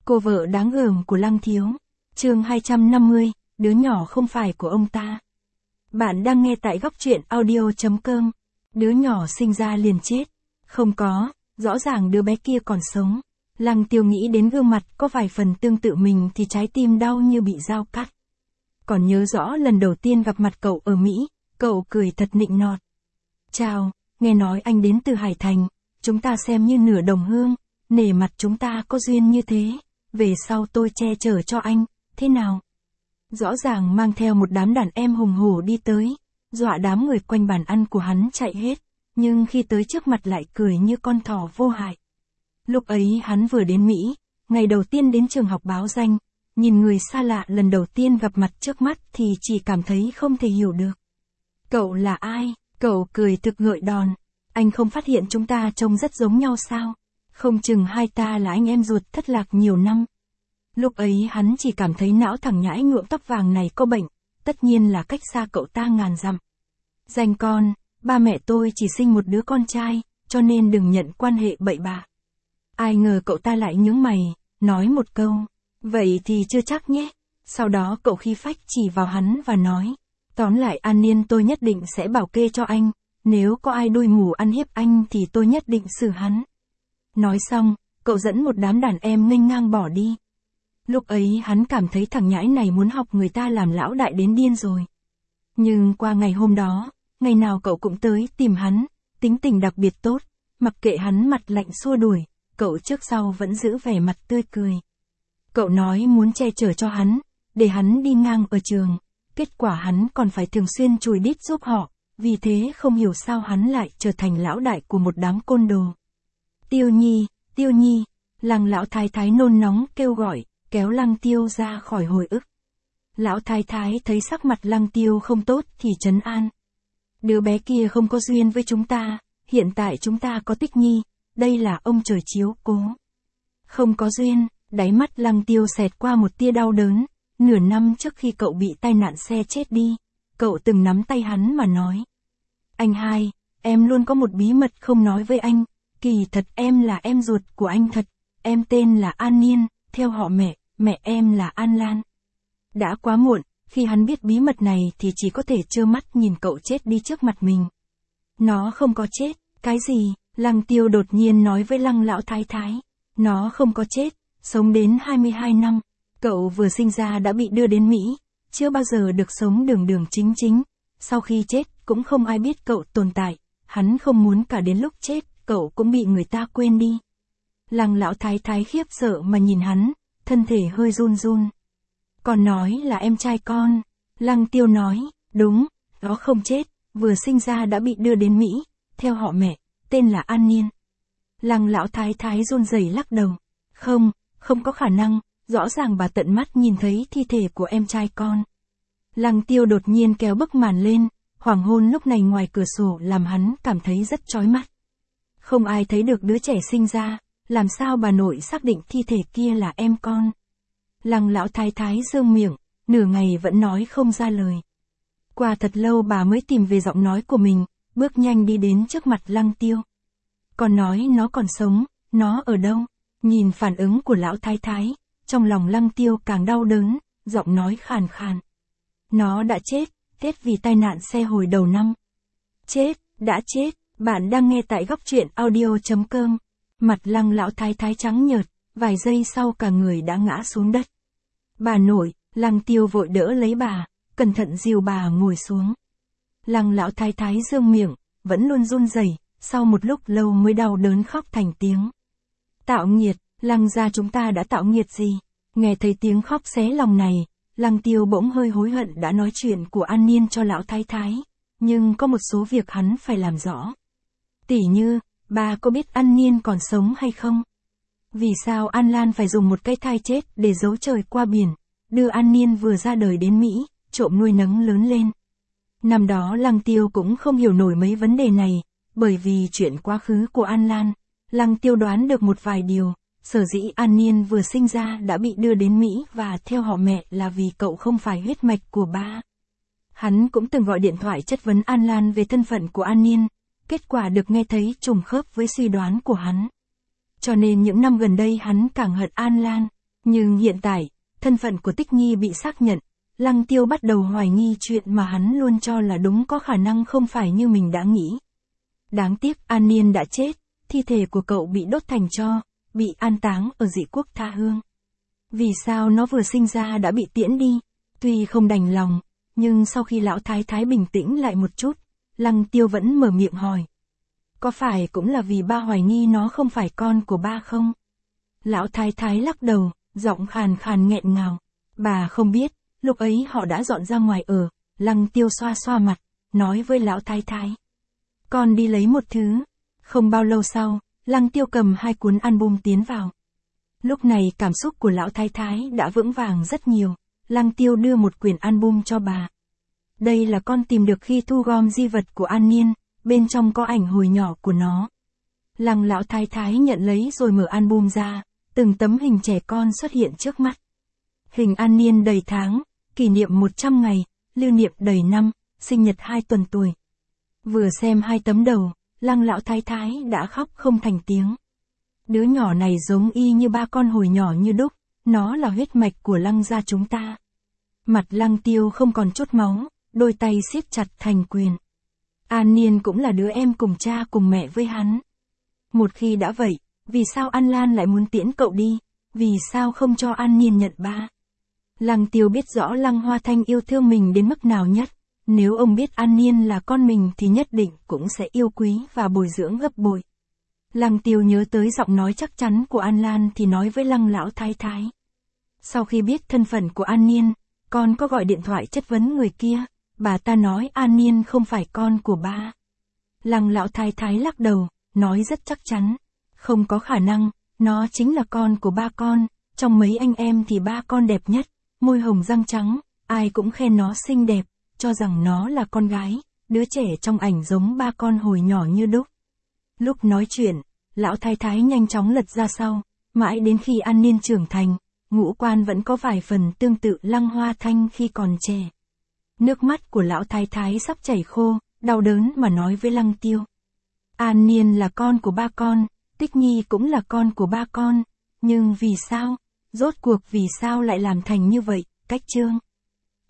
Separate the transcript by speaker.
Speaker 1: Cô vợ đáng gờm của Lăng Thiếu. Chương 250, đứa nhỏ không phải của ông ta. Bạn đang nghe tại góc truyện audio.com. Đứa nhỏ sinh ra liền chết. Không có, rõ ràng đứa bé kia còn sống. Lăng Tiêu nghĩ đến gương mặt có vài phần tương tự mình thì trái tim đau như bị dao cắt. Còn nhớ rõ lần đầu tiên gặp mặt cậu ở Mỹ, cậu cười thật nịnh nọt. Chào, nghe nói anh đến từ Hải Thành, chúng ta xem như nửa đồng hương, nể mặt chúng ta có duyên như thế, về sau tôi che chở cho anh, thế nào? Rõ ràng mang theo một đám đàn em hùng hổ đi tới, dọa đám người quanh bàn ăn của hắn chạy hết, nhưng khi tới trước mặt lại cười như con thỏ vô hại. Lúc ấy hắn vừa đến Mỹ, ngày đầu tiên đến trường học báo danh, nhìn người xa lạ lần đầu tiên gặp mặt trước mắt thì chỉ cảm thấy không thể hiểu được. Cậu là ai? Cậu cười thực ngợi đòn. Anh không phát hiện chúng ta trông rất giống nhau sao? Không chừng hai ta là anh em ruột thất lạc nhiều năm. Lúc ấy hắn chỉ cảm thấy não thằng nhãi nhuộm tóc vàng này có bệnh, tất nhiên là cách xa cậu ta ngàn dặm. Danh con, ba mẹ tôi chỉ sinh một đứa con trai, cho nên đừng nhận quan hệ bậy bạ. Ai ngờ cậu ta lại nhướng mày, nói một câu, vậy thì chưa chắc nhé. Sau đó cậu khí phách chỉ vào hắn và nói, tóm lại An Niên tôi nhất định sẽ bảo kê cho anh, nếu có ai đuôi mù ăn hiếp anh thì tôi nhất định xử hắn. Nói xong, cậu dẫn một đám đàn em nghênh ngang bỏ đi. Lúc ấy hắn cảm thấy thằng nhãi này muốn học người ta làm lão đại đến điên rồi. Nhưng qua ngày hôm đó, ngày nào cậu cũng tới tìm hắn, tính tình đặc biệt tốt, mặc kệ hắn mặt lạnh xua đuổi, cậu trước sau vẫn giữ vẻ mặt tươi cười. Cậu nói muốn che chở cho hắn, để hắn đi ngang ở trường, kết quả hắn còn phải thường xuyên chùi đít giúp họ, vì thế không hiểu sao hắn lại trở thành lão đại của một đám côn đồ. Tiêu Nhi, Lăng lão thái thái nôn nóng kêu gọi, kéo Lăng Tiêu ra khỏi hồi ức. Lão thái thái thấy sắc mặt Lăng Tiêu không tốt thì trấn an. Đứa bé kia không có duyên với chúng ta, hiện tại chúng ta có Tích Nhi, đây là ông trời chiếu cố. Không có duyên, đáy mắt Lăng Tiêu xẹt qua một tia đau đớn, nửa năm trước khi cậu bị tai nạn xe chết đi, cậu từng nắm tay hắn mà nói. Anh hai, em luôn có một bí mật không nói với anh, kỳ thật em là em ruột của anh thật, em tên là An Niên, theo họ mẹ em là An Lan. Đã quá muộn, khi hắn biết bí mật này thì chỉ có thể trơ mắt nhìn cậu chết đi trước mặt mình. Nó không có chết, cái gì? Lăng Tiêu đột nhiên nói với Lăng lão thái thái. Nó không có chết, sống đến 22 năm, cậu vừa sinh ra đã bị đưa đến Mỹ, chưa bao giờ được sống đường chính, sau khi chết cũng không ai biết cậu tồn tại, hắn không muốn cả đến lúc chết, cậu cũng bị người ta quên đi. Lăng lão thái thái khiếp sợ mà nhìn hắn, thân thể hơi run run. Còn nói là em trai con. Lăng Tiêu nói, đúng, nó không chết, vừa sinh ra đã bị đưa đến Mỹ, theo họ mẹ, tên là An Niên. Lăng lão thái thái run rẩy lắc đầu. Không có khả năng, rõ ràng bà tận mắt nhìn thấy thi thể của em trai con. Lăng Tiêu đột nhiên kéo bức màn lên, hoàng hôn lúc này ngoài cửa sổ làm hắn cảm thấy rất chói mắt. Không ai thấy được đứa trẻ sinh ra, làm sao bà nội xác định thi thể kia là em con. Lăng lão thái thái giương miệng, nửa ngày vẫn nói không ra lời. Qua thật lâu bà mới tìm về giọng nói của mình, bước nhanh đi đến trước mặt Lăng Tiêu. Còn nói nó còn sống, nó ở đâu? Nhìn phản ứng của lão thái thái, trong lòng Lăng Tiêu càng đau đớn, giọng nói khàn khàn. Nó đã chết vì tai nạn xe hồi đầu năm. Đã chết, bạn đang nghe tại góc truyện audio.com. Mặt Lăng lão thái thái trắng nhợt, vài giây sau cả người đã ngã xuống đất. Bà nội, Lăng Tiêu vội đỡ lấy bà, cẩn thận dìu bà ngồi xuống. Lăng lão thái thái giương miệng, vẫn luôn run rẩy, sau một lúc lâu mới đau đớn khóc thành tiếng. Tạo nghiệt, Lăng gia chúng ta đã tạo nghiệt gì? Nghe thấy tiếng khóc xé lòng này, Lăng Tiêu bỗng hơi hối hận đã nói chuyện của An Niên cho lão thái thái, nhưng có một số việc hắn phải làm rõ. Tỉ như, bà có biết An Niên còn sống hay không? Vì sao An Lan phải dùng một cái thai chết để giấu trời qua biển, đưa An Niên vừa ra đời đến Mỹ, trộm nuôi nấng lớn lên? Năm đó Lăng Tiêu cũng không hiểu nổi mấy vấn đề này, bởi vì chuyện quá khứ của An Lan, Lăng Tiêu đoán được một vài điều, sở dĩ An Niên vừa sinh ra đã bị đưa đến Mỹ và theo họ mẹ là vì cậu không phải huyết mạch của ba. Hắn cũng từng gọi điện thoại chất vấn An Lan về thân phận của An Niên, kết quả được nghe thấy trùng khớp với suy đoán của hắn. Cho nên những năm gần đây hắn càng hận An Lan, Nhưng hiện tại, thân phận của Tích Nhi bị xác nhận, Lăng Tiêu bắt đầu hoài nghi chuyện mà hắn luôn cho là đúng có khả năng không phải như mình đã nghĩ. Đáng tiếc An Niên đã chết, thi thể của cậu bị đốt thành tro, bị an táng ở dị quốc tha hương. Vì sao nó vừa sinh ra đã bị tiễn đi? Tuy không đành lòng, nhưng sau khi lão thái thái bình tĩnh lại một chút, Lăng Tiêu vẫn mở miệng hỏi. Có phải cũng là vì ba hoài nghi nó không phải con của ba không? Lão thái thái lắc đầu, giọng khàn khàn nghẹn ngào. Bà không biết, lúc ấy họ đã dọn ra ngoài ở. Lăng Tiêu xoa xoa mặt, nói với lão thái thái. Con đi lấy một thứ. Không bao lâu sau, Lăng Tiêu cầm 2 cuốn album tiến vào. Lúc này cảm xúc của lão thái thái đã vững vàng rất nhiều. Lăng Tiêu đưa một quyển album cho bà. Đây là con tìm được khi thu gom di vật của An Niên, bên trong có ảnh hồi nhỏ của nó. Lăng lão thái thái nhận lấy rồi mở album ra, từng tấm hình trẻ con xuất hiện trước mắt. Hình An Niên đầy tháng, kỷ niệm 100 ngày, lưu niệm đầy năm, sinh nhật 2 tuần tuổi. Vừa xem 2 tấm đầu, Lăng lão thái thái đã khóc không thành tiếng. Đứa nhỏ này giống y như ba con hồi nhỏ như đúc, nó là huyết mạch của Lăng gia chúng ta. Mặt Lăng Tiêu không còn chút máu, đôi tay siết chặt thành quyền. An Niên cũng là đứa em cùng cha cùng mẹ với hắn. Một khi đã vậy, vì sao An Lan lại muốn tiễn cậu đi? Vì sao không cho An Niên nhận ba? Lăng Tiêu biết rõ Lăng Hoa Thanh yêu thương mình đến mức nào nhất. Nếu ông biết An Niên là con mình thì nhất định cũng sẽ yêu quý và bồi dưỡng gấp bội. Lăng Tiêu nhớ tới giọng nói chắc chắn của An Lan thì nói với Lăng lão thái thái. Sau khi biết thân phận của An Niên, con có gọi điện thoại chất vấn người kia, bà ta nói An Niên không phải con của ba. Lăng lão thái thái lắc đầu, nói rất chắc chắn. Không có khả năng, nó chính là con của ba con, trong mấy anh em thì ba con đẹp nhất, môi hồng răng trắng, ai cũng khen nó xinh đẹp, cho rằng nó là con gái, đứa trẻ trong ảnh giống ba con hồi nhỏ như đúc. Lúc nói chuyện, lão thái thái nhanh chóng lật ra sau, mãi đến khi An Niên trưởng thành, ngũ quan vẫn có vài phần tương tự Lăng Hoa Thanh khi còn trẻ. Nước mắt của lão thái thái sắp chảy khô, đau đớn mà nói với Lăng Tiêu. An Niên là con của ba con, Tích Nhi cũng là con của ba con, nhưng vì sao? Rốt cuộc vì sao lại làm thành như vậy? Cách chương